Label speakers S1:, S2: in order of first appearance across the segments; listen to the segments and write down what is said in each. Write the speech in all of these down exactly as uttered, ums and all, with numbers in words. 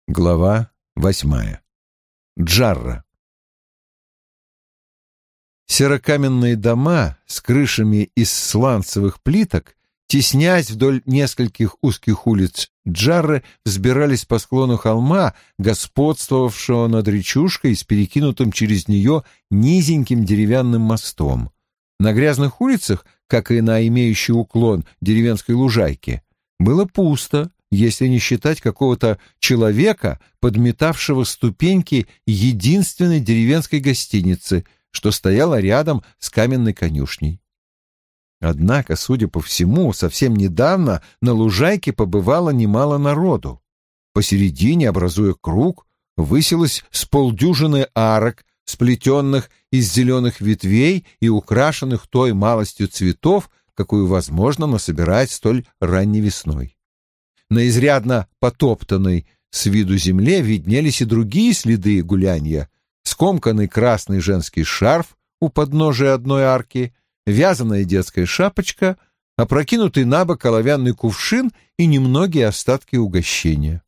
S1: Глава восьмая. Джарра. Серокаменные дома с крышами из сланцевых плиток, теснясь вдоль нескольких узких улиц Джарры, взбирались по склону холма, господствовавшего над речушкой с перекинутым через нее низеньким деревянным мостом. На грязных улицах, как и на имеющей уклон деревенской лужайке, было пусто, если не считать какого-то человека, подметавшего ступеньки единственной деревенской гостиницы, что стояла рядом с каменной конюшней. Однако, судя по всему, совсем недавно на лужайке побывало немало народу. Посередине, образуя круг, высилось с полдюжины арок, сплетенных из зеленых ветвей и украшенных той малостью цветов, какую возможно насобирать столь ранней весной. На изрядно потоптанной с виду земле виднелись и другие следы гулянья: скомканный красный женский шарф у подножия одной арки, вязаная детская шапочка, опрокинутый на бок оловянный кувшин и немногие остатки угощения.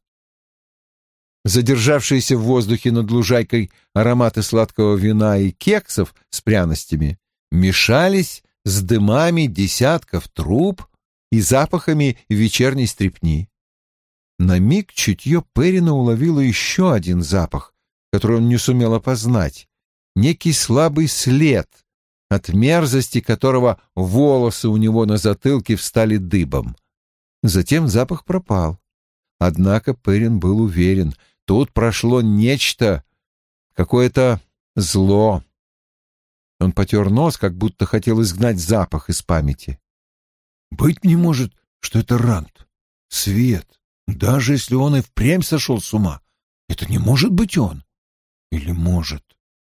S1: Задержавшиеся в воздухе над лужайкой ароматы сладкого вина и кексов с пряностями мешались с дымами десятков труб и запахами вечерней стрепни. На миг чутье Перрина уловило еще один запах, который он не сумел опознать, некий слабый след, от мерзости которого волосы у него на затылке встали дыбом. Затем запах пропал. Однако Перрин был уверен, тут прошло нечто, какое-то зло. Он потер нос, как будто хотел изгнать запах из памяти. «Быть не может, что это Рант. Свет. Даже если он и впрямь сошел с ума, это не может быть он. Или может?»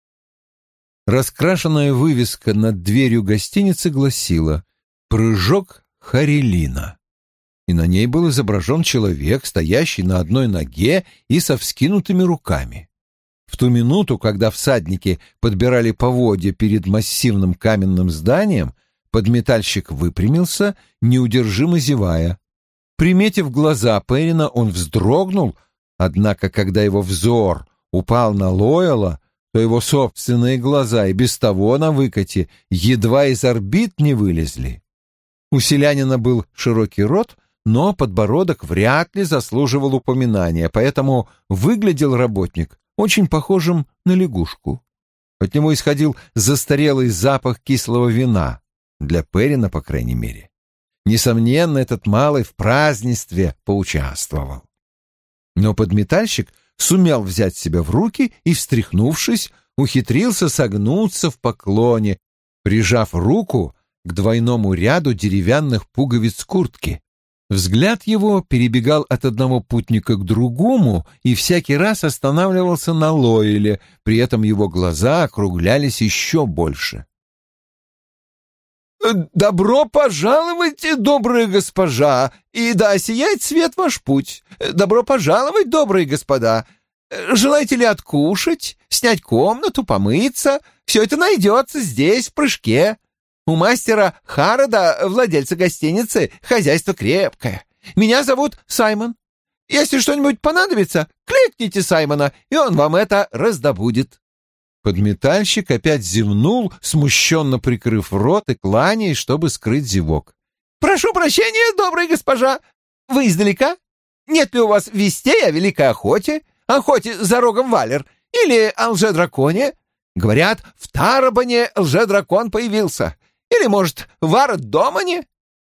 S1: Раскрашенная вывеска над дверью гостиницы гласила «Прыжок Харелина», и на ней был изображен человек, стоящий на одной ноге и со вскинутыми руками. В ту минуту, когда всадники подбирали поводья перед массивным каменным зданием, подметальщик выпрямился, неудержимо зевая. Приметив глаза Перрина, он вздрогнул, однако, когда его взор упал на Лойла, то его собственные глаза, и без того на выкате, едва из орбит не вылезли. У селянина был широкий рот, но подбородок вряд ли заслуживал упоминания, поэтому выглядел работник очень похожим на лягушку. От него исходил застарелый запах кислого вина, для Перрина, по крайней мере. Несомненно, этот малый в празднестве поучаствовал. Но подметальщик сумел взять себя в руки и, встряхнувшись, ухитрился согнуться в поклоне, прижав руку к двойному ряду деревянных пуговиц куртки. Взгляд его перебегал от одного путника к другому и всякий раз останавливался на Лойле, при этом его глаза округлялись еще больше. «Добро пожаловать, добрая госпожа, и да сияет свет ваш путь. Добро пожаловать, добрые господа. Желаете ли откушать, снять комнату, помыться? Все это найдется здесь, в прыжке. У мастера Харода, владельца гостиницы, хозяйство крепкое. Меня зовут Саймон. Если что-нибудь понадобится, кликните Саймона, и он вам это раздобудет». Подметальщик опять зевнул, смущенно прикрыв рот и кланяясь, чтобы скрыть зевок. «Прошу прощения, добрая госпожа. Вы издалека? Нет ли у вас вестей о великой охоте, охоте за рогом Валер или о лже-драконе? Говорят, в Тарабане лже-дракон появился. Или, может, в Ард-Домане?»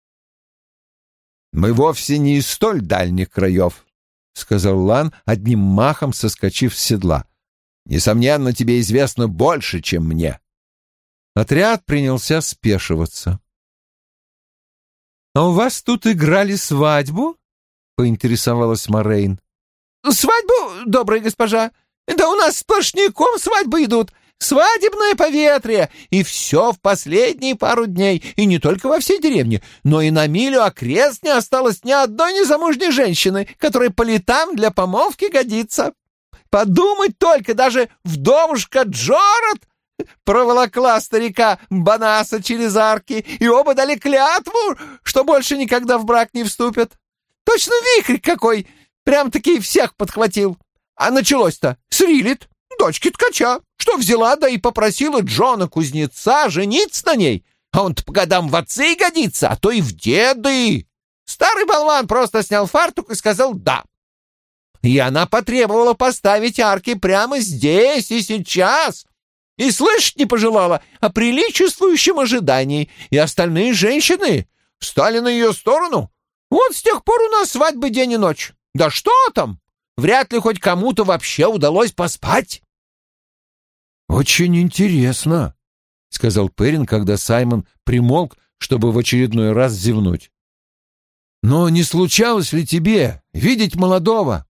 S1: «Мы вовсе не из столь дальних краев», — сказал Лан, одним махом соскочив с седла. «Несомненно, тебе известно больше, чем мне». Отряд принялся спешиваться. «А у вас тут играли свадьбу?» — поинтересовалась Морейн. «Свадьбу, добрая госпожа? Да у нас сплошняком свадьбы идут. Свадебное поветрие, и все в последние пару дней, и не только во всей деревне, но и на милю окрест не осталось ни одной незамужней женщины, которая по летам для помолвки годится. Подумать только, даже вдовушка Джорат проволокла старика Банаса через арки, и оба дали клятву, что больше никогда в брак не вступят. Точно вихрь какой, прям-таки всех подхватил.
S2: А началось-то с Рилит, дочки ткача, что взяла да и попросила Джона-кузнеца жениться на ней. А он-то по годам в отцы и годится, а то и в деды. Старый болван просто снял фартук и сказал «да». И она потребовала поставить арки прямо здесь и сейчас. И слышать не пожелала о приличествующем ожидании, и остальные женщины встали на ее сторону. Вот с тех пор у нас свадьбы день и ночь. Да что там? Вряд ли хоть кому-то вообще удалось поспать.
S1: «Очень интересно», — сказал Перрин, когда Саймон примолк, чтобы в очередной раз зевнуть. «Но не случалось ли тебе видеть молодого?»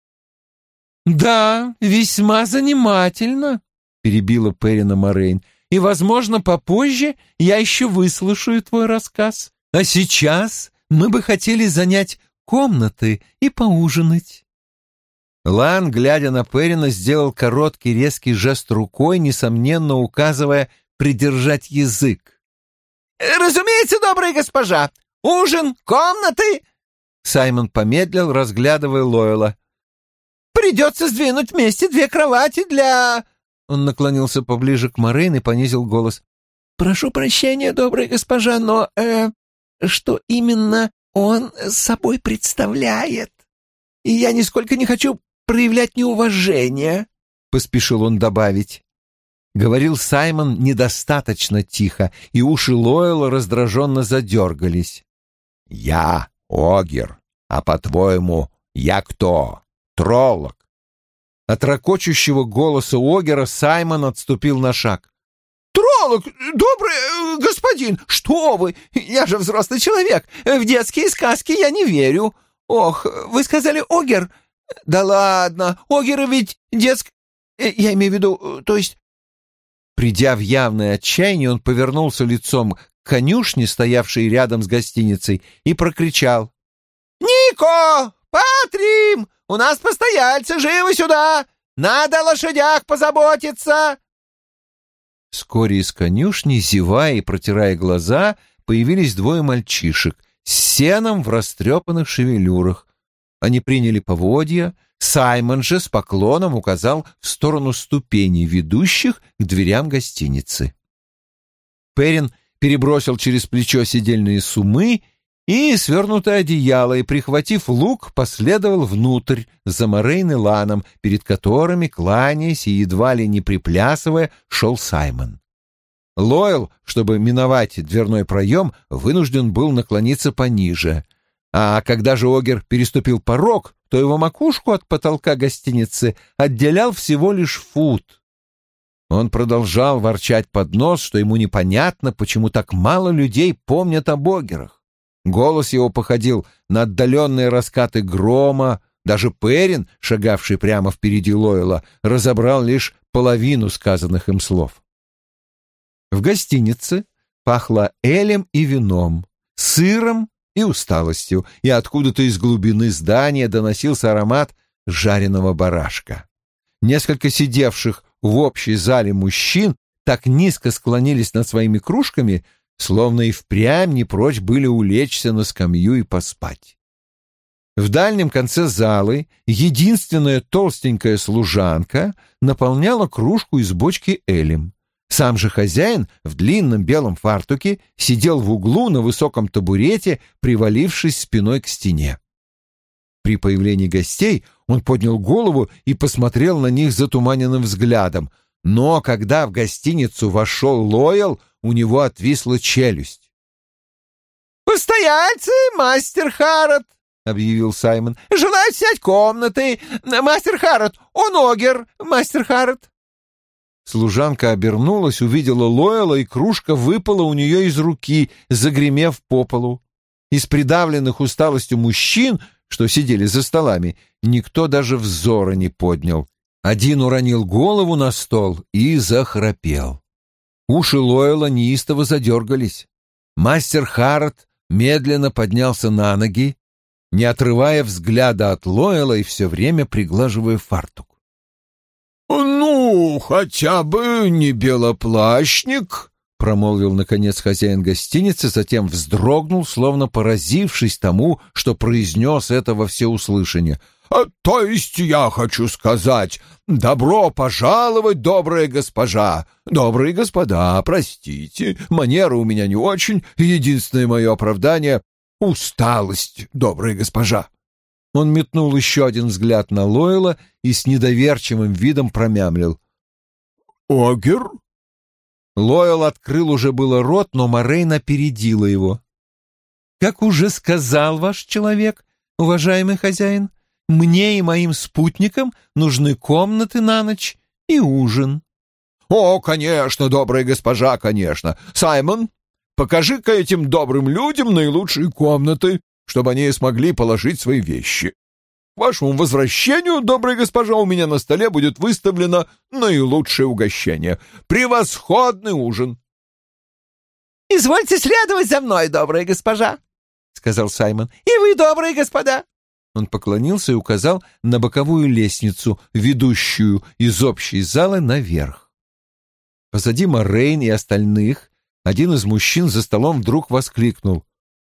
S3: «Да, весьма занимательно», — перебила Перрина Морейн. «И, возможно, попозже я еще выслушаю твой рассказ. А сейчас мы бы хотели занять комнаты и поужинать».
S1: Лан, глядя на Перрина, сделал короткий резкий жест рукой, несомненно указывая придержать язык.
S2: «Разумеется, добрая госпожа. Ужин, комнаты».
S1: Саймон помедлил, разглядывая Лойла.
S2: «Придется сдвинуть вместе две кровати для...»
S1: Он наклонился поближе к Морейн и понизил голос.
S2: «Прошу прощения, добрая госпожа, но... Э, что именно он собой представляет? И я нисколько не хочу проявлять неуважение», — поспешил он добавить.
S1: Говорил Саймон недостаточно тихо, и уши Лойла раздраженно задергались. «Я Огер, а по-твоему, я кто? Троллок?» От ракочущего голоса Огера Саймон отступил на шаг.
S2: «Троллок, добрый господин, что вы? Я же взрослый человек, в детские сказки я не верю. Ох, вы сказали Огер? Да ладно, Огеры ведь детск... Я имею в виду, то есть...»
S1: Придя в явное отчаяние, он повернулся лицом к конюшне, стоявшей рядом с гостиницей, и прокричал.
S2: «Нико! Патрим! У нас постояльцы, живо сюда! Надо о лошадях позаботиться!»
S1: Вскоре из конюшни, зевая и протирая глаза, появились двое мальчишек с сеном в растрепанных шевелюрах. Они приняли поводья. Саймон же с поклоном указал в сторону ступеней, ведущих к дверям гостиницы. Перрин перебросил через плечо седельные суммы и свернутое одеяло, и, прихватив лук, последовал внутрь за Морейн и Ланом, перед которыми, кланяясь и едва ли не приплясывая, шел Саймон. Лойл, чтобы миновать дверной проем, вынужден был наклониться пониже, а когда же Огер переступил порог, то его макушку от потолка гостиницы отделял всего лишь фут. Он продолжал ворчать под нос, что ему непонятно, почему так мало людей помнят о Огерах. Голос его походил на отдаленные раскаты грома. Даже Перрин, шагавший прямо впереди Лойла, разобрал лишь половину сказанных им слов. В гостинице пахло элем и вином, сыром и усталостью, и откуда-то из глубины здания доносился аромат жареного барашка. Несколько сидевших в общей зале мужчин так низко склонились над своими кружками, словно и впрямь не прочь были улечься на скамью и поспать. В дальнем конце залы единственная толстенькая служанка наполняла кружку из бочки элем. Сам же хозяин в длинном белом фартуке сидел в углу на высоком табурете, привалившись спиной к стене. При появлении гостей он поднял голову и посмотрел на них затуманенным взглядом, но когда в гостиницу вошел Лойл, у него отвисла челюсть.
S2: «Постояльцы, мастер Харрот!» — объявил Саймон. «Желают снять комнаты. Мастер Харрот, он Огер, мастер Харрот».
S1: Служанка обернулась, увидела Лойла, и кружка выпала у нее из руки, загремев по полу. Из придавленных усталостью мужчин, что сидели за столами, никто даже взора не поднял. Один уронил голову на стол и захрапел. Уши Лойла неистово задергались. Мастер Харрот медленно поднялся на ноги, не отрывая взгляда от Лойла и все время приглаживая фартук.
S4: «Ну, хотя бы не белоплащник», — промолвил, наконец, хозяин гостиницы, затем вздрогнул, словно поразившись тому, что произнес это во всеуслышание. А, то есть я хочу сказать, добро пожаловать, добрая госпожа. Добрые господа, простите, манеры у меня не очень. Единственное мое оправдание — усталость, добрая госпожа».
S1: Он метнул еще один взгляд на Лойла и с недоверчивым видом промямлил:
S4: «Огер?»
S1: Лойл открыл уже было рот, но Морейн опередила его. «Как уже сказал ваш человек, уважаемый хозяин, мне и моим спутникам нужны комнаты на ночь и ужин».
S4: «О, конечно, добрая госпожа, конечно. Саймон, покажи-ка этим добрым людям наилучшие комнаты, чтобы они смогли положить свои вещи. К вашему возвращению, добрая госпожа, у меня на столе будет выставлено наилучшее угощение. Превосходный ужин».
S2: «Извольте следовать за мной, добрая госпожа», — сказал Саймон. «И вы, добрые господа».
S1: Он поклонился и указал на боковую лестницу, ведущую из общей залы наверх. Позади Морейн и остальных один из мужчин за столом вдруг воскликнул: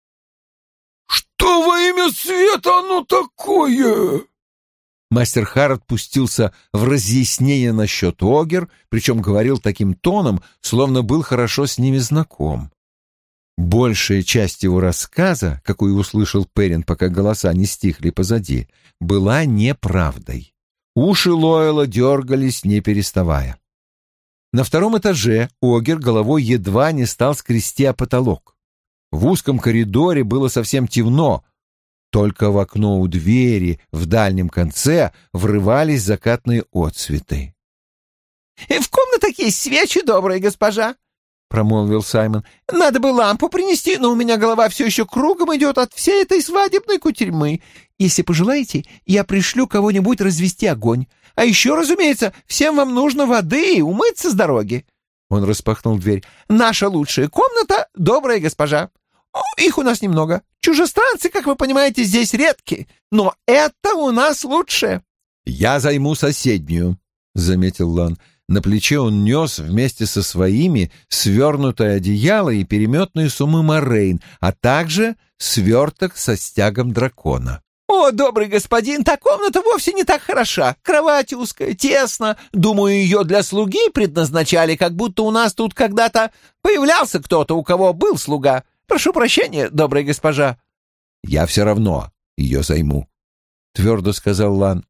S4: «Что во имя света оно такое?»
S1: Мастер Харрот пустился в разъяснение насчет Огер, причем говорил таким тоном, словно был хорошо с ними знаком. Большая часть его рассказа, какую услышал Перрин, пока голоса не стихли позади, была неправдой. Уши Лойла дергались, не переставая. На втором этаже Огер головой едва не стал скрести о потолок. В узком коридоре было совсем темно, только в окно у двери в дальнем конце врывались закатные отсветы.
S2: «В комнатах есть свечи, добрая госпожа», — промолвил Саймон. «Надо бы лампу принести, но у меня голова все еще кругом идет от всей этой свадебной кутерьмы. Если пожелаете, я пришлю кого-нибудь развести огонь. А еще, разумеется, всем вам нужно воды и умыться с дороги». Он распахнул дверь. «Наша лучшая комната, добрая госпожа. О, их у нас немного. Чужестранцы, как вы понимаете, здесь редки. Но это у нас лучшее».
S1: «Я займу соседнюю», — заметил Лан. На плече он нес вместе со своими свернутое одеяло и переметные суммы Морейн, а также сверток со стягом дракона.
S2: «О, добрый господин, та комната вовсе не так хороша. Кровать узкая, тесно. Думаю, ее для слуги предназначали, как будто у нас тут когда-то появлялся кто-то, у кого был слуга. Прошу прощения, добрая госпожа».
S1: «Я все равно ее займу», — твердо сказал Лан.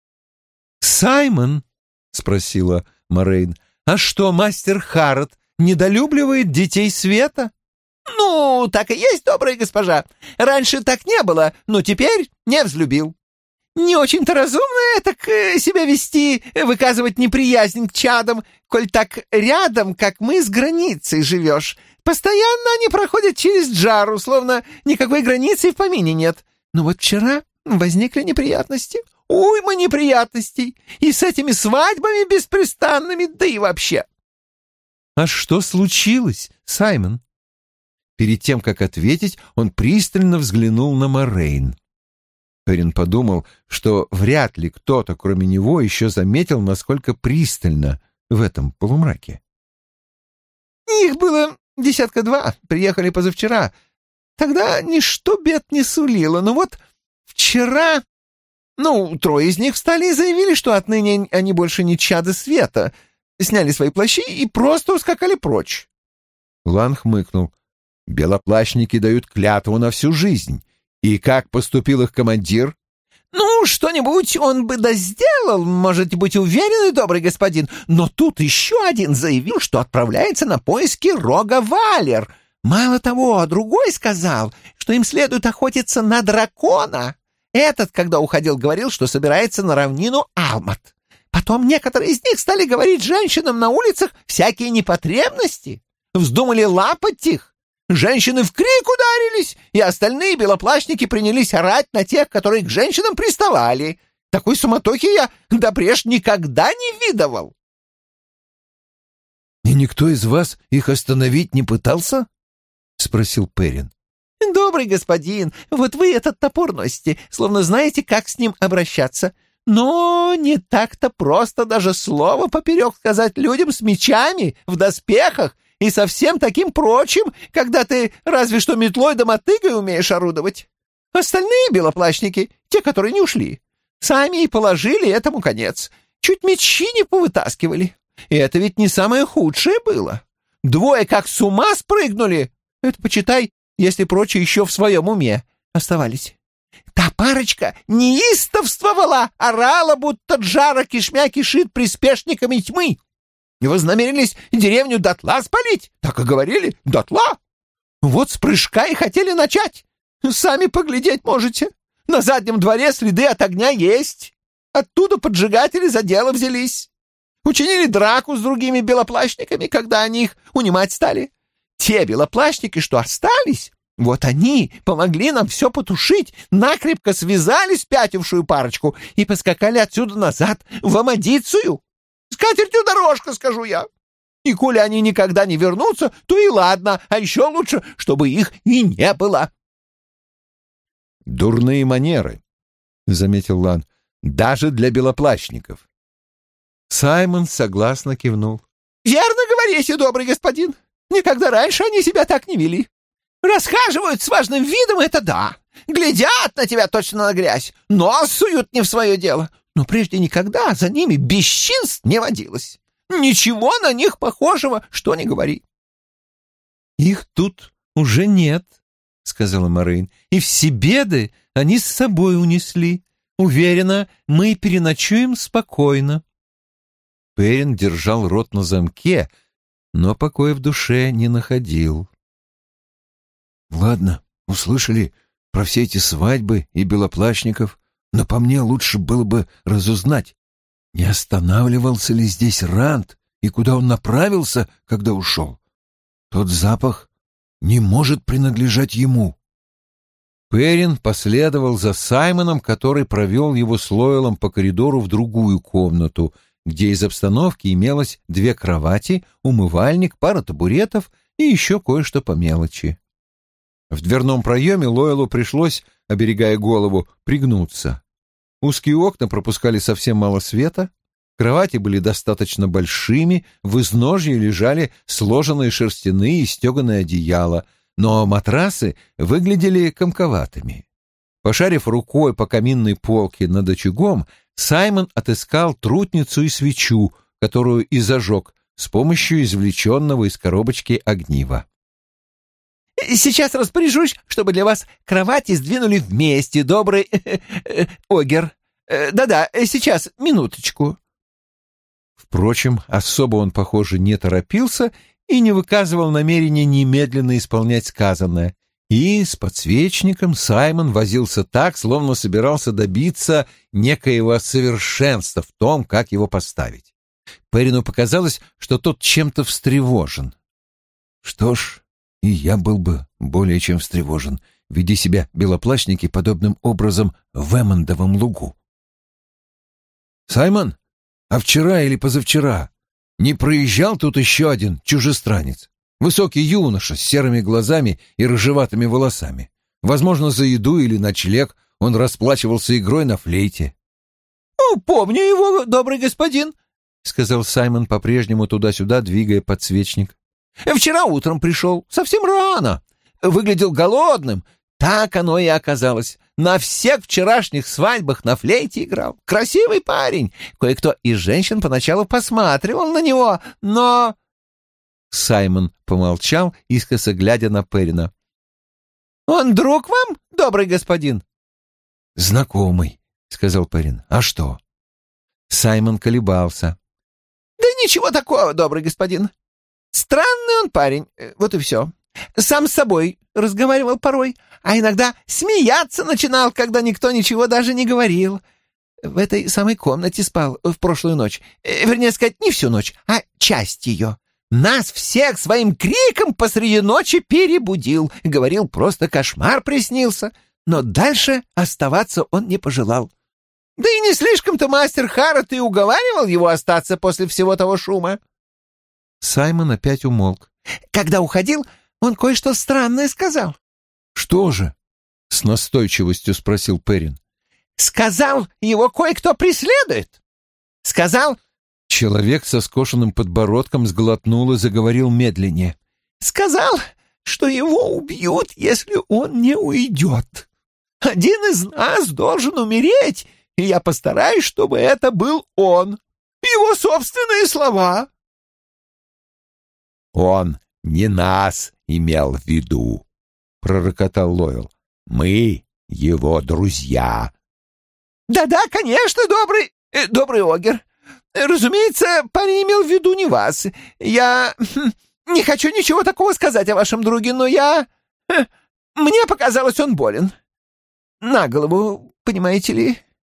S3: «Саймон?» — спросила Морейн. «А что, мастер Харрот недолюбливает детей света?»
S2: «Ну, так и есть, добрая госпожа. Раньше так не было, но теперь не взлюбил. Не очень-то разумно так э, себя вести, выказывать неприязнь к чадам, коль так рядом, как мы, с границей живешь. Постоянно они проходят через Джару, словно никакой границы в помине нет. Но вот вчера возникли неприятности. Уйма неприятностей. И с этими свадьбами беспрестанными, да и вообще».
S3: «А что случилось, Саймон?»
S1: Перед тем, как ответить, он пристально взглянул на Морейн. Перрин подумал, что вряд ли кто-то, кроме него, еще заметил, насколько пристально в этом полумраке.
S2: «Их было десятка два, приехали позавчера. Тогда ничто бед не сулило. Но вот вчера... Ну, трое из них встали и заявили, что отныне они больше не чады света, сняли свои плащи и просто ускакали прочь».
S1: Лан хмыкнул. «Белоплащники дают клятву на всю жизнь. И как поступил их командир?»
S2: «Ну, что-нибудь он бы да сделал, можете быть уверены, добрый господин. Но тут еще один заявил, что отправляется на поиски рога Валер. Мало того, другой сказал, что им следует охотиться на дракона. Этот, когда уходил, говорил, что собирается на равнину Алмат. Потом некоторые из них стали говорить женщинам на улицах всякие непотребности. Вздумали лапать их. Женщины в крик ударились, и остальные белоплащники принялись орать на тех, которые к женщинам приставали. Такой суматохи я допреж никогда не видывал».
S1: «И никто из вас их остановить не пытался?» — спросил Перрин.
S2: «Добрый господин, вот вы этот топор носите, словно знаете, как с ним обращаться. Но не так-то просто даже слово поперек сказать людям с мечами, в доспехах и со всем таким прочим, когда ты разве что метлой да мотыгой умеешь орудовать. Остальные белоплащники, те, которые не ушли, Сами и положили этому конец. Чуть мечи не повытаскивали. И это ведь не самое худшее было. Двое как с ума спрыгнули. Это, почитай, если прочие еще в своем уме оставались. Та парочка неистовствовала, орала, будто Джара кишмя кишит приспешниками тьмы. И вознамерились деревню дотла спалить. Так и говорили, дотла. Вот с прыжка и хотели начать. Сами поглядеть можете. На заднем дворе следы от огня есть. Оттуда поджигатели за дело взялись. Учинили драку с другими белоплащниками, когда они их унимать стали. Те белоплащники, что остались, вот они помогли нам все потушить, накрепко связали спятившую парочку и поскакали отсюда назад, в Амадицию. С катертью дорожка, скажу я. И коли они никогда не вернутся, то и ладно, а еще лучше, чтобы их и не было.
S1: «Дурные манеры», — заметил Лан, — «даже для белоплащников». Саймон согласно кивнул.
S2: «Верно говорите, добрый господин. Никогда раньше они себя так не вели. Расхаживают с важным видом, это да. Глядят на тебя точно на грязь, нос суют не в свое дело. Но прежде никогда за ними бесчинств не водилось. Ничего на них похожего, что ни говори».
S3: «Их тут уже нет», — сказала Морейн, — «и все беды они с собой унесли. Уверена, мы переночуем спокойно». Перин держал рот на замке, но покоя в душе не находил.
S1: «Ладно, услышали про все эти свадьбы и белоплащников, но по мне лучше было бы разузнать, не останавливался ли здесь Ранд и куда он направился, когда ушел. Тот запах не может принадлежать ему».
S3: Перин последовал за Саймоном, который провел его с Лоэлом по коридору в другую комнату, где из обстановки имелось две кровати, умывальник, пара табуретов и еще кое-что по мелочи. В дверном проеме Лоэлу пришлось, оберегая голову, пригнуться. Узкие окна пропускали совсем мало света, кровати были достаточно большими, в изножье лежали сложенные шерстяные и стеганые одеяла, но матрасы выглядели комковатыми. Пошарив рукой по каминной полке над очагом, Саймон отыскал трутницу и свечу, которую и зажег с помощью извлеченного из коробочки огнива.
S2: «Сейчас распоряжусь, чтобы для вас кровати сдвинули вместе, добрый Огер. Да-да, сейчас, минуточку».
S3: Впрочем, особо он, похоже, не торопился и не выказывал намерения немедленно исполнять сказанное. И с подсвечником Саймон возился так, словно собирался добиться некоего совершенства в том, как его поставить. Перину показалось, что тот чем-то встревожен.
S1: Что ж, и я был бы более чем встревожен, ведя себя белоплащники подобным образом в Эммондовом лугу. «Саймон, а вчера или позавчера не проезжал тут еще один чужестранец? Высокий юноша с серыми глазами и рыжеватыми волосами. Возможно, за еду или ночлег он расплачивался игрой на флейте».
S2: «Помню его, добрый господин», — сказал
S3: Саймон, по-прежнему туда-сюда двигая подсвечник.
S2: «Вчера утром пришел, совсем рано. Выглядел голодным. Так оно и оказалось. На всех вчерашних свадьбах на флейте играл. Красивый парень. Кое-кто из женщин поначалу посматривал на него, но...»
S3: Саймон помолчал, искоса глядя на Перина.
S2: «Он друг вам, добрый господин?»
S1: «Знакомый», — сказал Перин. «А что?»
S3: Саймон колебался.
S2: «Да ничего такого, добрый господин. Странный он парень, вот и все. Сам с собой разговаривал порой, а иногда смеяться начинал, когда никто ничего даже не говорил. В этой самой комнате спал в прошлую ночь. Вернее сказать, не всю ночь, а часть ее. Нас всех своим криком посреди ночи перебудил. Говорил, просто кошмар приснился. Но дальше оставаться он не пожелал. Да и не слишком-то мастер Харрот и уговаривал его остаться после всего того шума».
S3: Саймон опять умолк.
S2: «Когда уходил, он кое-что странное сказал».
S1: «Что же?»
S3: — с настойчивостью спросил Перин.
S2: «Сказал, его кое-кто преследует. Сказал...»
S3: Человек со скошенным подбородком сглотнул и заговорил медленнее.
S2: «Сказал, что его убьют, если он не уйдет. Один из нас должен умереть, и я постараюсь, чтобы это был он. Его собственные слова».
S4: «Он не нас имел в виду», — пророкотал Лойл. «Мы его друзья».
S2: «Да-да, конечно, добрый, э, добрый Огер. Разумеется, парень имел в виду не вас. Я хм, не хочу ничего такого сказать о вашем друге, но я... Хм, мне показалось, он болен. На голову, понимаете ли?»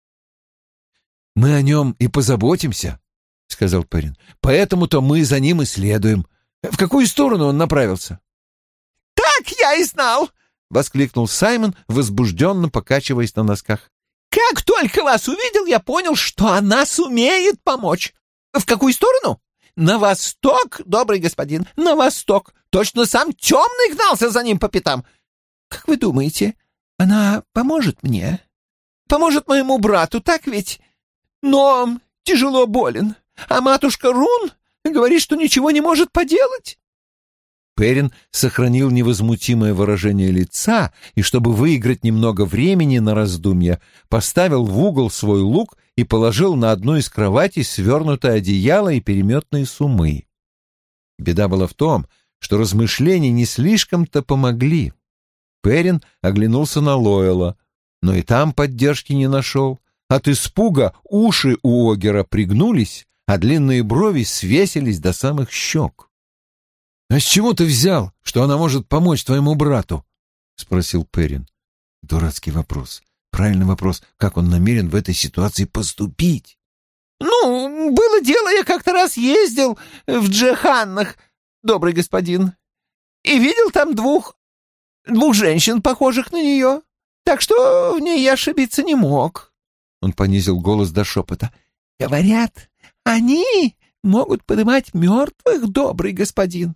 S1: «Мы о нем и позаботимся», — сказал Перрин. «Поэтому-то мы за ним и следуем. В какую сторону он направился?»
S2: «Так я и знал!»
S3: — воскликнул Саймон, возбужденно покачиваясь на носках.
S2: «Как только вас увидел, я понял, что она сумеет помочь. В какую сторону? На восток, добрый господин, на восток. Точно сам темный гнался за ним по пятам. Как вы думаете, она поможет мне? Поможет моему брату, так ведь? Но он тяжело болен, а матушка Рун говорит, что ничего не может поделать».
S3: Перрин сохранил невозмутимое выражение лица и, чтобы выиграть немного времени на раздумья, поставил в угол свой лук и положил на одну из кроватей свернутое одеяло и переметные сумы. Беда была в том, что размышления не слишком-то помогли. Перрин оглянулся на Лойла, но и там поддержки не нашел. От испуга уши у Огера пригнулись, а длинные брови свесились до самых щек.
S1: «А с чего ты взял, что она может помочь твоему брату?» — спросил Перрин. Дурацкий вопрос. Правильный вопрос, как он намерен в этой ситуации поступить.
S2: «Ну, было дело, я как-то раз ездил в Джеханнах, добрый господин, и видел там двух, двух женщин, похожих на нее, так что в ней я ошибиться не мог». Он понизил голос до шепота. «Говорят, они могут поднимать мертвых, добрый господин».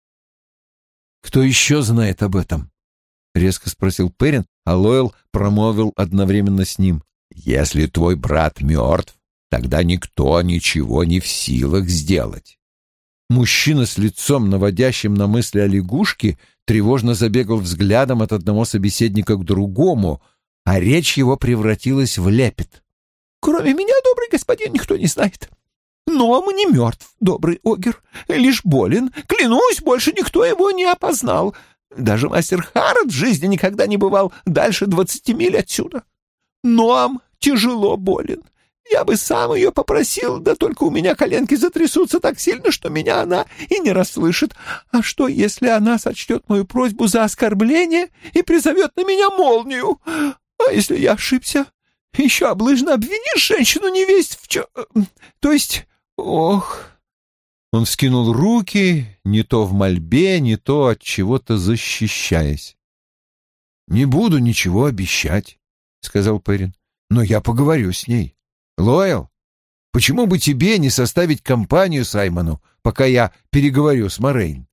S1: «Кто еще знает об этом?» — резко спросил Перрин, а Лойл промолвил одновременно с ним.
S4: «Если твой брат мертв, тогда никто ничего не в силах сделать».
S3: Мужчина с лицом, наводящим на мысли о лягушке, тревожно забегал взглядом от одного собеседника к другому, а речь его превратилась в лепет.
S2: «Кроме меня, добрый господин, никто не знает. Но он не мертв, добрый Огер, лишь болен. Клянусь, больше никто его не опознал. Даже мастер Харрод в жизни никогда не бывал дальше двадцати миль отсюда. Ноам тяжело болен. Я бы сам ее попросил, да только у меня коленки затрясутся так сильно, что меня она и не расслышит. А что, если она сочтет мою просьбу за оскорбление и призовет на меня молнию? А если я ошибся? Еще облыжно обвинишь женщину невесть в чё... То есть... Ох...»
S3: Он вскинул руки, не то в мольбе, не то от чего-то защищаясь.
S1: «Не буду ничего обещать», — сказал Перрин, — «но я поговорю с ней. Лойл, почему бы тебе не составить компанию Саймону, пока я переговорю с Морейн?»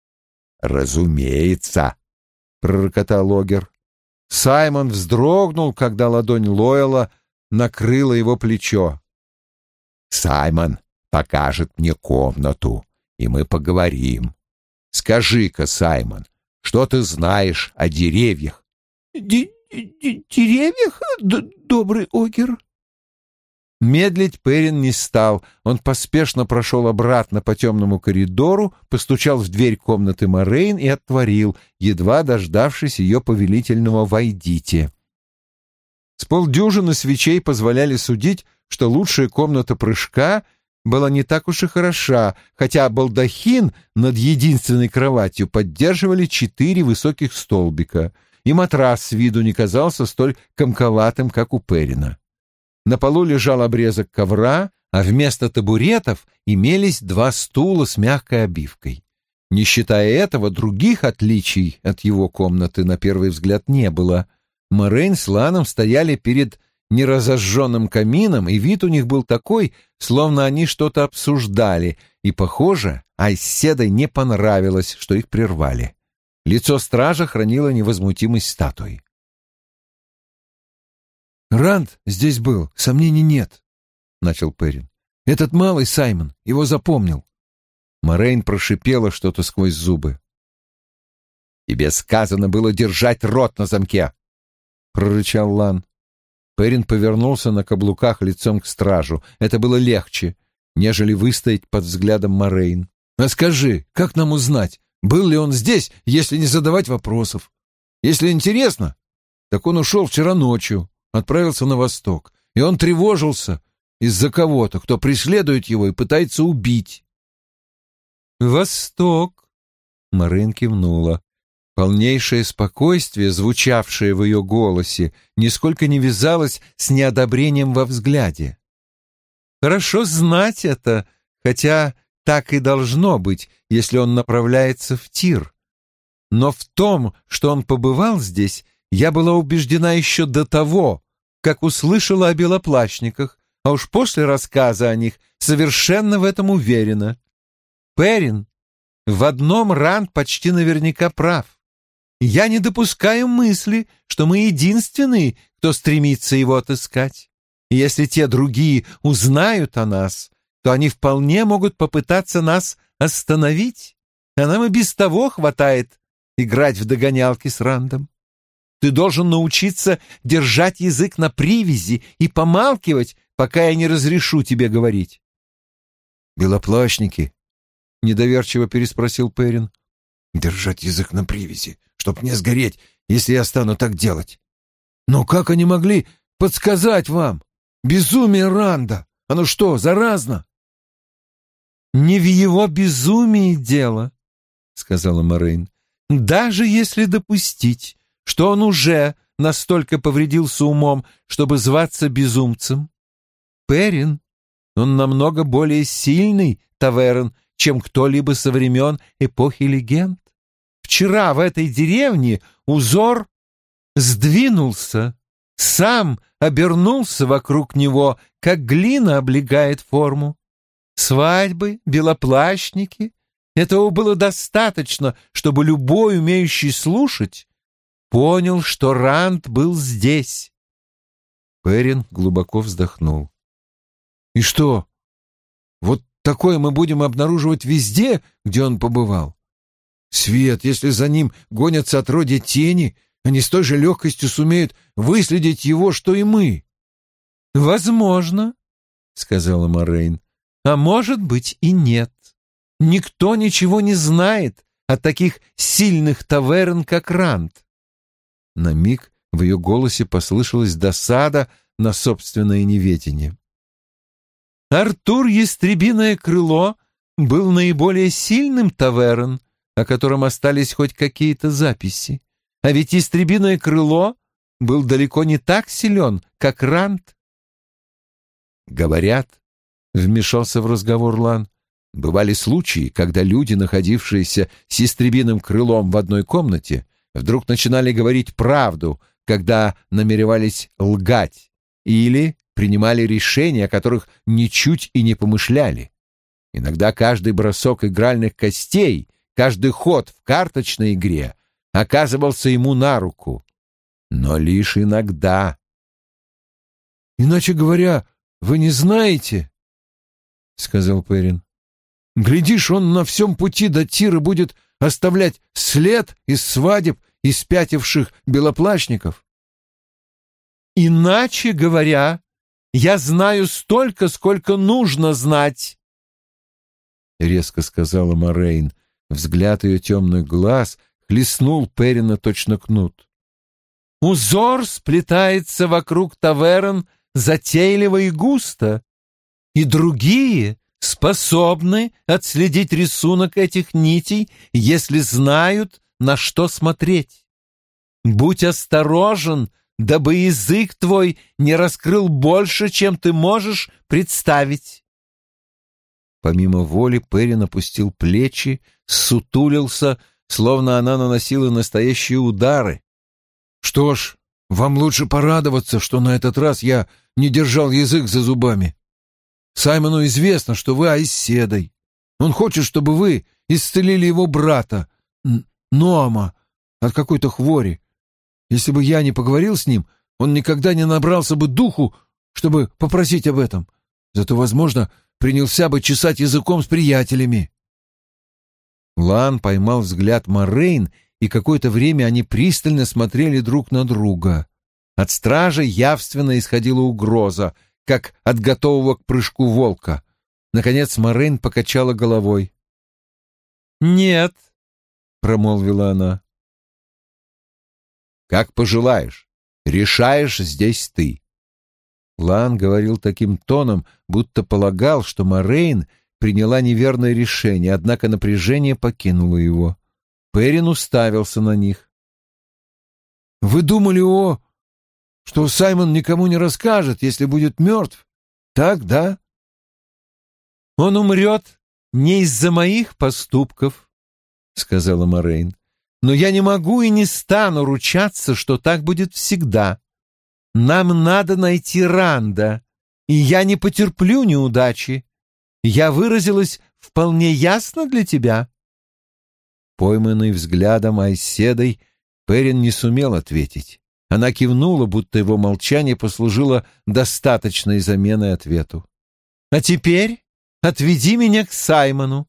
S4: «Разумеется», — пророкотал Огер.
S3: Саймон вздрогнул, когда ладонь Лойла накрыла его плечо.
S4: «Саймон покажет мне комнату, и мы поговорим. Скажи-ка, Саймон, что ты знаешь о деревьях?»
S2: «Деревьях, добрый Огер?»
S3: Медлить Перрин не стал. Он поспешно прошел обратно по темному коридору, постучал в дверь комнаты Морейн и отворил, едва дождавшись ее повелительного «войдите». С полдюжины свечей позволяли судить, что лучшая комната прыжка была не так уж и хороша, хотя балдахин над единственной кроватью поддерживали четыре высоких столбика, и матрас с виду не казался столь комковатым, как у Перрина. На полу лежал обрезок ковра, а вместо табуретов имелись два стула с мягкой обивкой. Не считая этого, других отличий от его комнаты на первый взгляд не было. Морейн с Ланом стояли перед неразожженным камином, и вид у них был такой, словно они что-то обсуждали, и, похоже, Айседой не понравилось, что их прервали. Лицо стража хранило невозмутимость статуи.
S1: «Ранд здесь был, сомнений нет», — начал Перрин. «Этот малый Саймон, его запомнил».
S3: Морейн прошипела что-то сквозь зубы.
S4: «Тебе сказано было держать рот на замке», —
S3: прорычал Лан.
S1: Перин повернулся на каблуках лицом к стражу. Это было легче, нежели выстоять под взглядом Морейн. «А скажи, как нам узнать, был ли он здесь, если не задавать вопросов? Если интересно, так он ушел вчера ночью, отправился на восток, и он тревожился из-за кого-то, кто преследует его и пытается убить».
S3: «Восток», — Морейн кивнула. Полнейшее спокойствие, звучавшее в ее голосе, нисколько не вязалось с неодобрением во взгляде. «Хорошо знать это, хотя так и должно быть, если он направляется в Тир. Но в том, что он побывал здесь, я была убеждена еще до того, как услышала о белоплащниках, а уж после рассказа о них совершенно в этом уверена. Перин, в одном Ранд почти наверняка прав. Я не допускаю мысли, что мы единственные, кто стремится его отыскать. И если те другие узнают о нас, то они вполне могут попытаться нас остановить, а нам и без того хватает играть в догонялки с Рандом. Ты должен научиться держать язык на привязи и помалкивать, пока я не разрешу тебе говорить».
S1: «Белоплащники?» — недоверчиво переспросил Перин. «Держать язык на привязи, чтоб не сгореть, если я стану так делать. Но как они могли подсказать вам? Безумие Ранда! Оно что, заразно?»
S3: «Не в его безумии дело», — сказала Морейн. «Даже если допустить, что он уже настолько повредился умом, чтобы зваться безумцем. Перин, он намного более сильный таверн, чем кто-либо со времен эпохи легенд. Вчера в этой деревне узор сдвинулся, сам обернулся вокруг него, как глина облегает форму. Свадьбы, белоплащники — этого было достаточно, чтобы любой, умеющий слушать, понял, что Ранд был здесь».
S1: Перин глубоко вздохнул. «И что, вот такое мы будем обнаруживать везде, где он побывал? Свет, если за ним гонятся отродья тени, они с той же легкостью сумеют выследить его, что и мы».
S3: «Возможно», — сказала Морейн, — «а может быть и нет. Никто ничего не знает о таких сильных таверн, как Ранд».
S1: На миг в ее голосе послышалась досада на собственное неведение.
S3: «Артур Ястребиное Крыло был наиболее сильным таверн, о котором остались хоть какие-то записи. А ведь Ястребиное Крыло был далеко не так силен, как Ранд».
S1: «Говорят», — вмешался в разговор Лан, — «бывали случаи, когда люди, находившиеся с Ястребиным Крылом в одной комнате, вдруг начинали говорить правду, когда намеревались лгать, или принимали решения, о которых ничуть и не помышляли. Иногда каждый бросок игральных костей, каждый ход в карточной игре оказывался ему на руку, но лишь иногда». «Иначе говоря, вы не знаете, — сказал Перин. — Глядишь, он на всем пути до Тира будет оставлять след из свадеб и спятивших белоплащников».
S3: «Иначе говоря, я знаю столько, сколько нужно знать», — резко сказала Морейн. Взгляд ее темных глаз хлестнул Перина точно кнут. «Узор сплетается вокруг таверн затейливо и густо, и другие способны отследить рисунок этих нитей, если знают, на что смотреть. Будь осторожен, дабы язык твой не раскрыл больше, чем ты можешь представить».
S1: Помимо воли Перин опустил плечи, сутулился, словно она наносила настоящие удары. «Что ж, вам лучше порадоваться, что на этот раз я не держал язык за зубами. Саймону известно, что вы Айседой. Он хочет, чтобы вы исцелили его брата, Ноама, от какой-то хвори. Если бы я не поговорил с ним, он никогда не набрался бы духу, чтобы попросить об этом. Зато, возможно, принялся бы чесать языком с приятелями». Лан поймал взгляд Морейн, и какое-то время они пристально смотрели друг на друга. От стражи явственно исходила угроза, как от готового к прыжку волка. Наконец Морейн покачала головой. «Нет», — промолвила она. «Как пожелаешь. Решаешь здесь ты». Лан говорил таким тоном, будто полагал, что Морейн приняла неверное решение, однако напряжение покинуло его. Перин уставился на них. «Вы думали, о, что Саймон никому не расскажет, если будет мертв? Так, да?» «Он умрет не из-за моих поступков», — сказала Морейн. «Но я не могу и не стану ручаться, что так будет всегда. Нам надо найти Ранда, и я не потерплю неудачи. Я выразилась вполне ясно для тебя». Пойманный взглядом Айседой, Перин не сумел ответить. Она кивнула, будто его молчание послужило достаточной заменой ответу. «А теперь отведи меня к Саймону».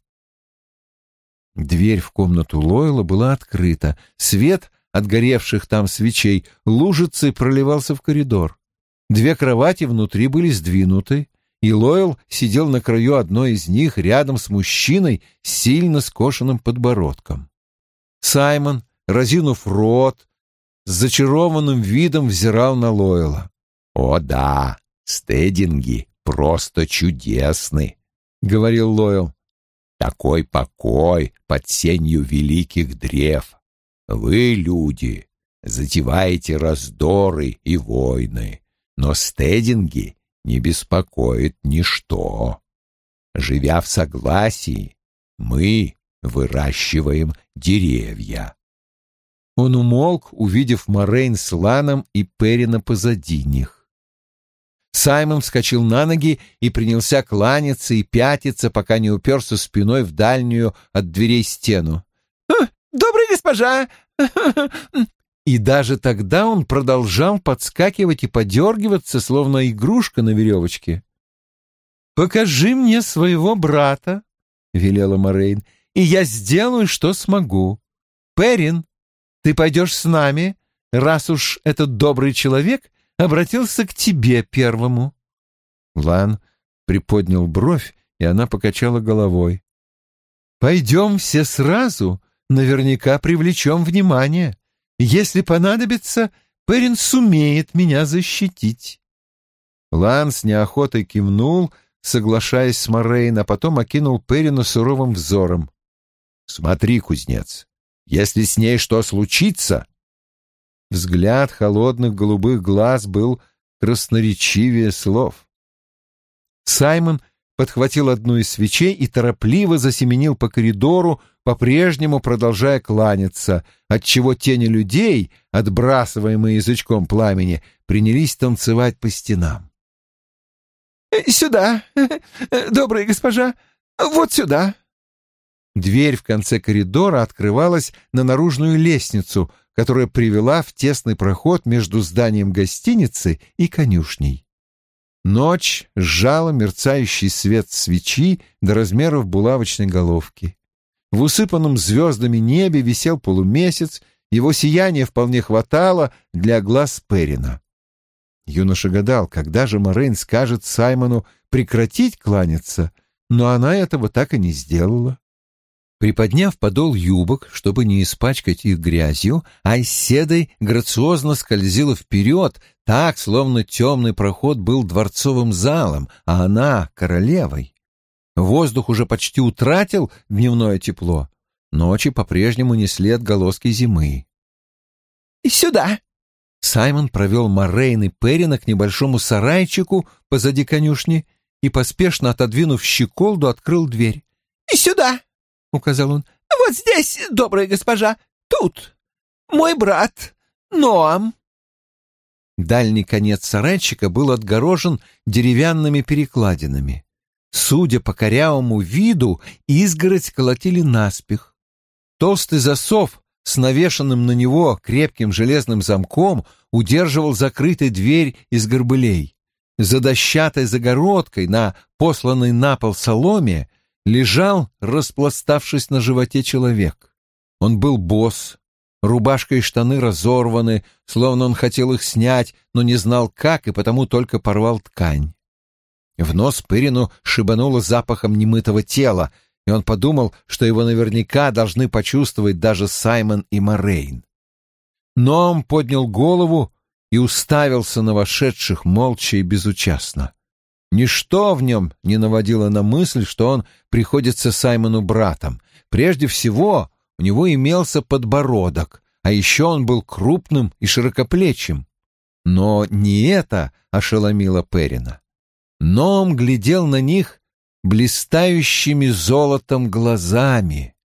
S1: Дверь в комнату Лойла была открыта. Свет от горевших там свечей лужицей проливался в коридор. Две кровати внутри были сдвинуты, и Лойл сидел на краю одной из них рядом с мужчиной с сильно скошенным подбородком. Саймон, разинув рот, с зачарованным видом взирал на Лойла. «О да, стединги просто чудесны», — говорил Лойл. «Такой покой под сенью великих древ. Вы, люди, затеваете раздоры и войны, но стединги не беспокоит ничто. Живя в согласии, мы выращиваем деревья». Он умолк, увидев Морейн с Ланом и Перина позади них. Саймон вскочил на ноги и принялся кланяться и пятиться, пока не уперся спиной в дальнюю от дверей стену.
S2: «Добрая госпожа!»
S1: И даже тогда он продолжал подскакивать и подергиваться, словно игрушка на веревочке. «Покажи мне своего брата», — велела Морейн, — «и я сделаю, что смогу. Перин, ты пойдешь с нами, раз уж этот добрый человек обратился к тебе первому». Лан приподнял бровь, и она покачала головой. «Пойдем все сразу, наверняка привлечем внимание. Если понадобится, Перин сумеет меня защитить». Лан с неохотой кивнул, соглашаясь с Морейн, а потом окинул Перина суровым взором. «Смотри, кузнец, если с ней что случится...» Взгляд холодных голубых глаз был красноречивее слов. Саймон подхватил одну из свечей и торопливо засеменил по коридору, по-прежнему продолжая кланяться, отчего тени людей, отбрасываемые язычком пламени, принялись танцевать по стенам.
S2: «Сюда, добрая госпожа, вот сюда».
S1: Дверь в конце коридора открывалась на наружную лестницу, которая привела в тесный проход между зданием гостиницы и конюшней. Ночь сжала мерцающий свет свечи до размеров булавочной головки. В усыпанном звездами небе висел полумесяц, его сияния вполне хватало для глаз Перина. Юноша гадал, когда же Морейн скажет Саймону прекратить кланяться, но она этого так и не сделала. Приподняв подол юбок, чтобы не испачкать их грязью, Айседой грациозно скользила вперед, так, словно темный проход был дворцовым залом, а она — королевой. Воздух уже почти утратил дневное тепло. Ночи по-прежнему несли отголоски зимы.
S2: «Сюда!»
S1: Саймон провел Морейн и Перина к небольшому сарайчику позади конюшни и, поспешно отодвинув щеколду, открыл дверь.
S2: «Сюда!» — указал он. «Вот здесь, добрая госпожа, тут. Мой брат Ноам».
S1: Дальний конец сарайчика был отгорожен деревянными перекладинами. Судя по корявому виду, изгородь колотили наспех. Толстый засов с навешанным на него крепким железным замком удерживал закрытой дверь из горбылей. За дощатой загородкой на посланной на пол соломе лежал, распластавшись на животе, человек. Он был босс. Рубашка и штаны разорваны, словно он хотел их снять, но не знал как, и потому только порвал ткань. В нос Перину шибануло запахом немытого тела, и он подумал, что его наверняка должны почувствовать даже Саймон и Морейн. Ноам поднял голову и уставился на вошедших молча и безучастно. Ничто в нем не наводило на мысль, что он приходится Саймону братом. Прежде всего, у него имелся подбородок, а еще он был крупным и широкоплечим. Но не это ошеломило Перина. Ноам глядел на них блистающими золотом глазами.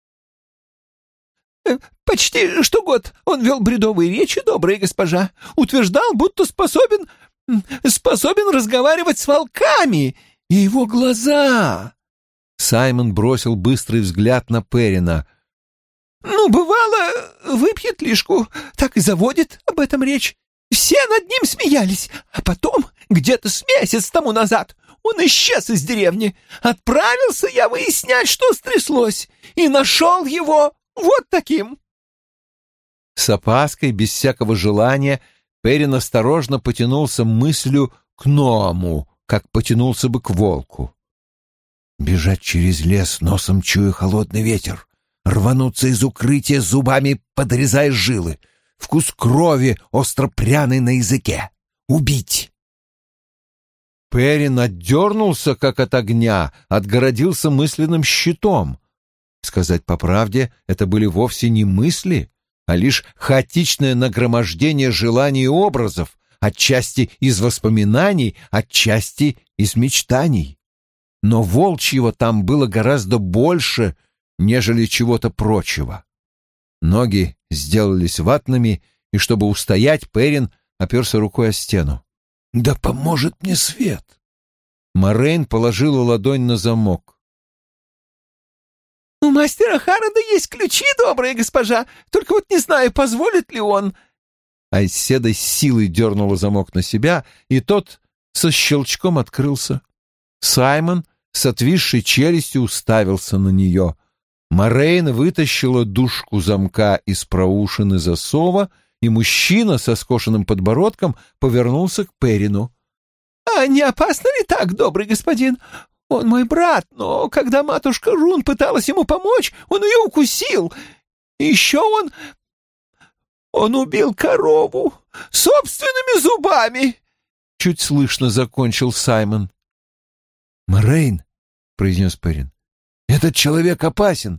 S2: «Почти что год он вел бредовые речи, добрая госпожа. Утверждал, будто способен... способен разговаривать с волками. И его глаза...»
S1: Саймон бросил быстрый взгляд на Перина.
S2: «Ну, бывало, выпьет лишку, так и заводит об этом речь. Все над ним смеялись, а потом, где-то с месяц тому назад, он исчез из деревни. Отправился я выяснять, что стряслось, и нашел его вот таким».
S1: С опаской, без всякого желания, Перин осторожно потянулся мыслью к Ноаму, как потянулся бы к волку. Бежать через лес, носом чуя холодный ветер, рвануться из укрытия, зубами подрезая жилы, вкус крови остро-пряный на языке. Убить! Перин отдернулся, как от огня, отгородился мысленным щитом. Сказать по правде, это были вовсе не мысли, а лишь хаотичное нагромождение желаний и образов, отчасти из воспоминаний, отчасти из мечтаний. Но волчьего там было гораздо больше, нежели чего-то прочего. Ноги сделались ватными, и чтобы устоять, Перин оперся рукой о стену. «Да поможет мне свет!» Морейн положила ладонь на замок.
S2: «У мастера Харрода есть ключи, добрая госпожа, только вот не знаю, позволит ли он...»
S1: Айседа с силой дернула замок на себя, и тот со щелчком открылся. Саймон с отвисшей челюстью уставился на нее. Морейн вытащила дужку замка из проушины засова, и мужчина со скошенным подбородком повернулся к Перину.
S2: «А не опасно ли так, добрый господин? Он мой брат, но когда матушка Рун пыталась ему помочь, он ее укусил. И еще он... он убил корову собственными зубами!»
S1: Чуть слышно закончил Саймон. «Морейн», — произнес Перин, — «этот человек опасен».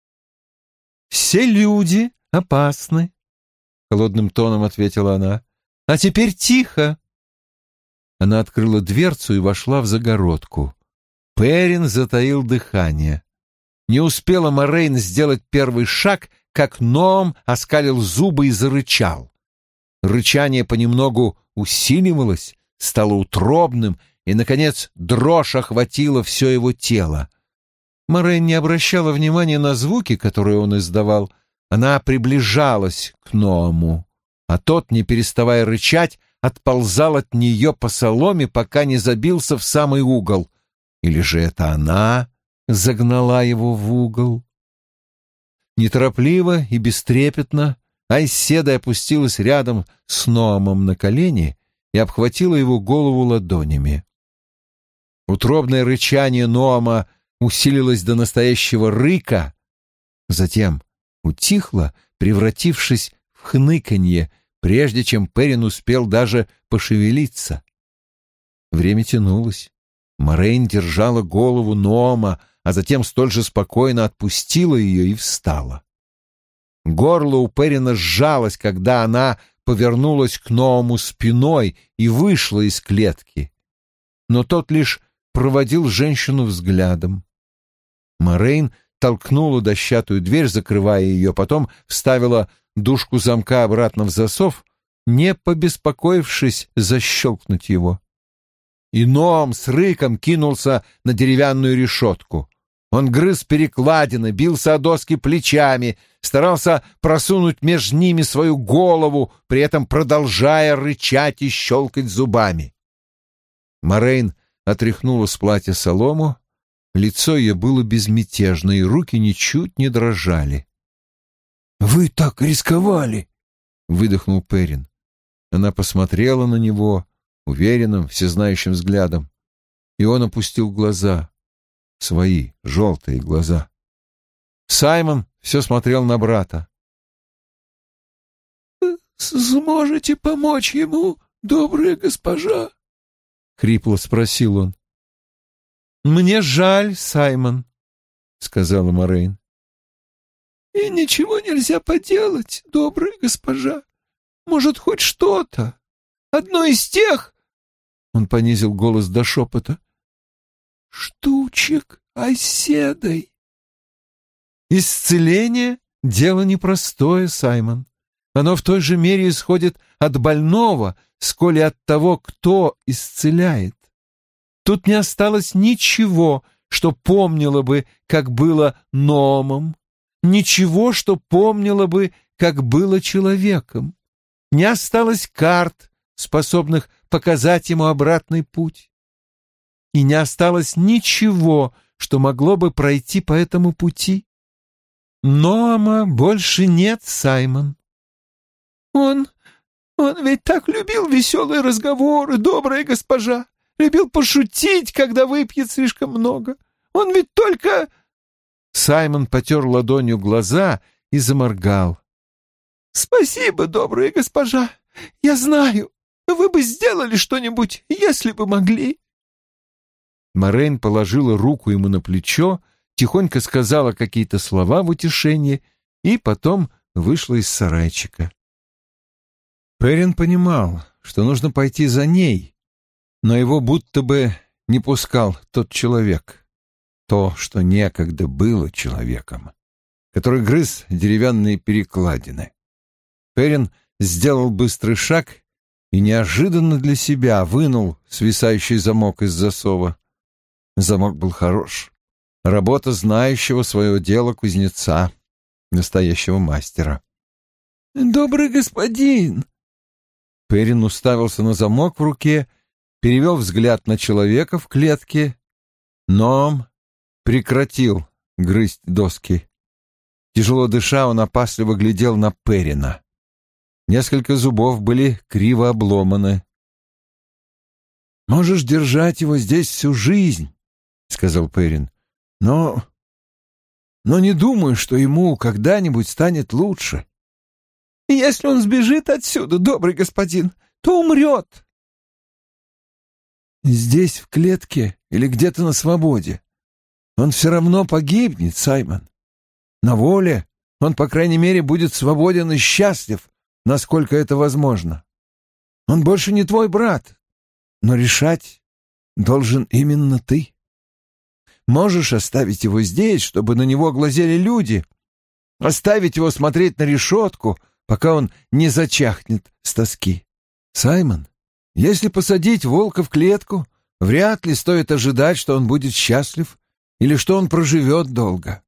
S1: «Все люди опасны», — холодным тоном ответила она. «А теперь тихо». Она открыла дверцу и вошла в загородку. Перин затаил дыхание. Не успела Морейн сделать первый шаг, как Ноам оскалил зубы и зарычал. Рычание понемногу усиливалось, стало утробным, и, наконец, дрожь охватила все его тело. Морейн не обращала внимания на звуки, которые он издавал. Она приближалась к Ноаму, а тот, не переставая рычать, отползал от нее по соломе, пока не забился в самый угол. Или же это она загнала его в угол? Неторопливо и бестрепетно Айседа опустилась рядом с Ноамом на колени и обхватила его голову ладонями. Утробное рычание Ноама усилилось до настоящего рыка, затем утихло, превратившись в хныканье, прежде чем Перин успел даже пошевелиться. Время тянулось. Морейн держала голову Ноама, а затем столь же спокойно отпустила ее и встала. Горло у Перина сжалось, когда она повернулась к Ноаму спиной и вышла из клетки. Но тот лишь проводил женщину взглядом. Морейн толкнула дощатую дверь, закрывая ее, потом вставила дужку замка обратно в засов, не побеспокоившись защелкнуть его. И Ноам с рыком кинулся на деревянную решетку. Он грыз перекладины, бился о доски плечами, старался просунуть между ними свою голову, при этом продолжая рычать и щелкать зубами. Морейн отряхнула с платья солому, лицо ее было безмятежно, и руки ничуть не дрожали. «Вы так рисковали!» — выдохнул Перрин. Она посмотрела на него уверенным, всезнающим взглядом, и он опустил глаза, свои желтые глаза. Саймон все смотрел на брата.
S3: «Сможете помочь ему, добрая госпожа?» — хрипло спросил он. «Мне жаль, Саймон», — сказала Морейн. «И ничего нельзя поделать, добрая госпожа. Может, хоть что-то. Одно из тех...» Он понизил голос до шепота. «Штучек оседой». «Исцеление — дело непростое, Саймон. Оно в той же мере исходит от больного, сколь и от того, кто исцеляет. Тут не осталось ничего, что помнило бы, как было Номом, ничего, что помнило бы, как было человеком. Не осталось карт, способных показать ему обратный путь. И не осталось ничего, что могло бы пройти по этому пути. Нома больше нет, Саймон. Он... он ведь так любил веселые разговоры, добрая госпожа. Любил пошутить, когда выпьет слишком много. Он ведь только...» Саймон потер ладонью глаза и заморгал. «Спасибо, добрая госпожа. Я знаю, вы бы сделали что-нибудь, если бы могли». Морейн положила руку ему на плечо, тихонько сказала какие-то слова в утешение и потом вышла из сарайчика. Перрин понимал, что нужно пойти за ней, но его будто бы не пускал тот человек, то, что некогда было человеком, который грыз деревянные перекладины. Перрин сделал быстрый шаг и неожиданно для себя вынул свисающий замок из засова. Замок был хорош. Работа знающего свое дело кузнеца, настоящего мастера. «Добрый господин!» Перрин уставился на замок в руке, перевел взгляд на человека в клетке, но прекратил грызть доски. Тяжело дыша, он опасливо глядел на Перрина. Несколько зубов были криво обломаны. «Можешь держать его здесь всю жизнь», — сказал Перрин, — «но... но не думаю, что ему когда-нибудь станет лучше». «Если он сбежит отсюда, добрый господин, то умрет». «Здесь, в клетке или где-то на свободе, он все равно погибнет, Саймон. На воле он, по крайней мере, будет свободен и счастлив, насколько это возможно. Он больше не твой брат, но решать должен именно ты. Можешь оставить его здесь, чтобы на него глазели люди, оставить его смотреть на решетку, пока он не зачахнет с тоски. Саймон, если посадить волка в клетку, вряд ли стоит ожидать, что он будет счастлив или что он проживет долго».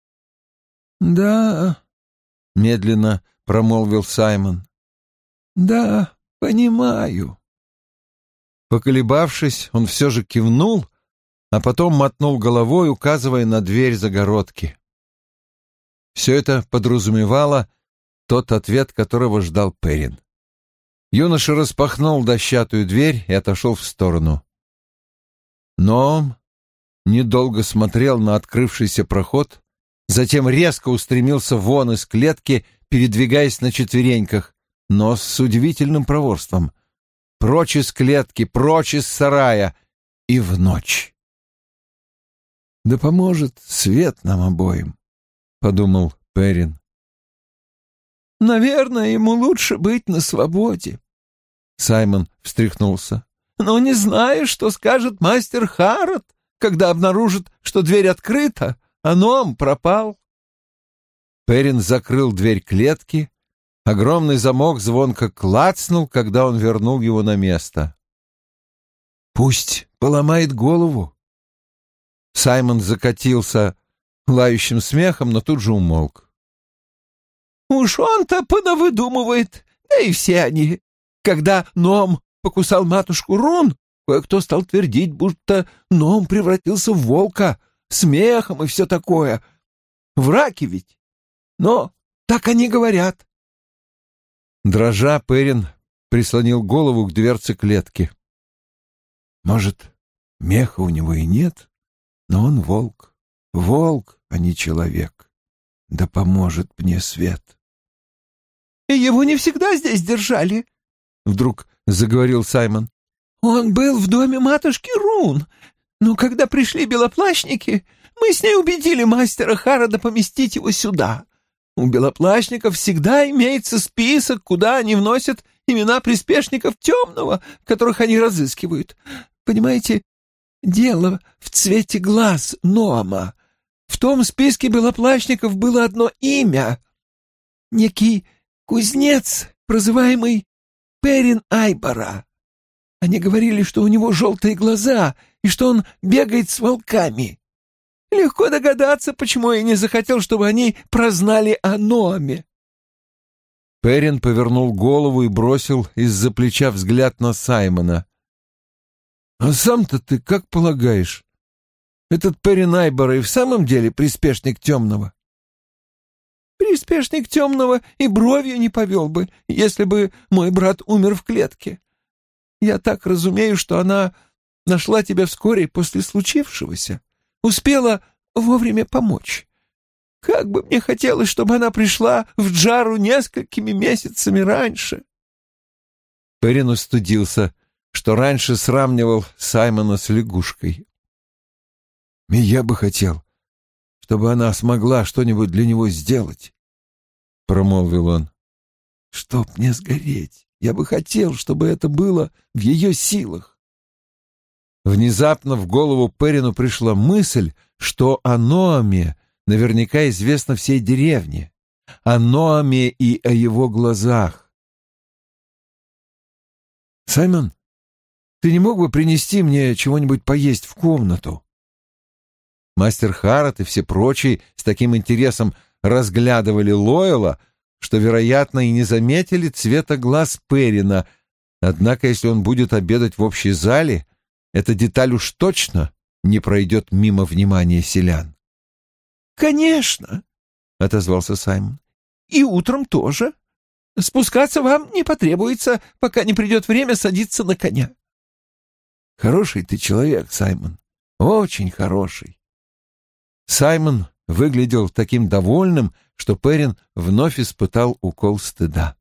S3: «Да», — медленно промолвил Саймон, — «да, понимаю». Поколебавшись, он все же кивнул, а потом мотнул головой, указывая на дверь загородки. Все это подразумевало тот ответ, которого ждал Перрин. Юноша распахнул дощатую дверь и отошел в сторону. Но недолго смотрел на открывшийся проход, затем резко устремился вон из клетки, передвигаясь на четвереньках, но с удивительным проворством. Прочь из клетки, прочь из сарая и в ночь. «Да поможет свет нам обоим», — подумал Перрин. «Наверное, ему лучше быть на свободе». Саймон встряхнулся. «Но не знаю, что скажет мастер Харрот, когда обнаружит, что дверь открыта, а Ном пропал». Перрин закрыл дверь клетки. Огромный замок звонко клацнул, когда он вернул его на место. «Пусть поломает голову». Саймон закатился лающим смехом, но тут же умолк. «Уж он-то понавыдумывает, да и все они. Когда Ном покусал матушку Рун, кое-кто стал твердить, будто Ном превратился в волка, смехом и все такое. Враки ведь. Но Так они говорят». Дрожа, Перин прислонил голову к дверце клетки. «Может, меха у него и нет, но он волк. Волк, а не человек. Да поможет мне свет». «И его не всегда здесь держали», — вдруг заговорил Саймон. «Он был в доме матушки Рун, но когда пришли белоплащники, мы с ней убедили мастера Харрода поместить его сюда. У белоплащников всегда имеется список, куда они вносят имена приспешников Темного, которых они разыскивают. Понимаете, дело в цвете глаз Ноама. В том списке белоплащников было одно имя. Некий кузнец, прозываемый Перин Айбара. Они говорили, что у него желтые глаза и что он бегает с волками. Легко догадаться, почему я не захотел, чтобы они прознали о Ноаме». Перин повернул голову и бросил из-за плеча взгляд на Саймона. «А сам-то ты как полагаешь, этот Перин Айбара и в самом деле приспешник Темного?» «Приспешник Темного и бровью не повел бы, если бы мой брат умер в клетке. Я так разумею, что она нашла тебя вскоре после случившегося. Успела вовремя помочь. Как бы мне хотелось, чтобы она пришла в Джару несколькими месяцами раньше». Перин устыдился, что раньше сравнивал Саймона с лягушкой. «И я бы хотел, чтобы она смогла что-нибудь для него сделать», — промолвил он. «Чтоб не сгореть, я бы хотел, чтобы это было в ее силах». Внезапно в голову Перину пришла мысль, что о Ноаме наверняка известно всей деревне, о Ноаме и о его глазах. «Саймон, ты не мог бы принести мне чего-нибудь поесть в комнату?» Мастер Харрод и все прочие с таким интересом разглядывали Лойла, что, вероятно, и не заметили цвета глаз Перина, однако если он будет обедать в общей зале, эта деталь уж точно не пройдет мимо внимания селян. «Конечно», — отозвался Саймон, — «и утром тоже. Спускаться вам не потребуется, пока не придет время садиться на коня». «Хороший ты человек, Саймон, очень хороший». Саймон выглядел таким довольным, что Перин вновь испытал укол стыда.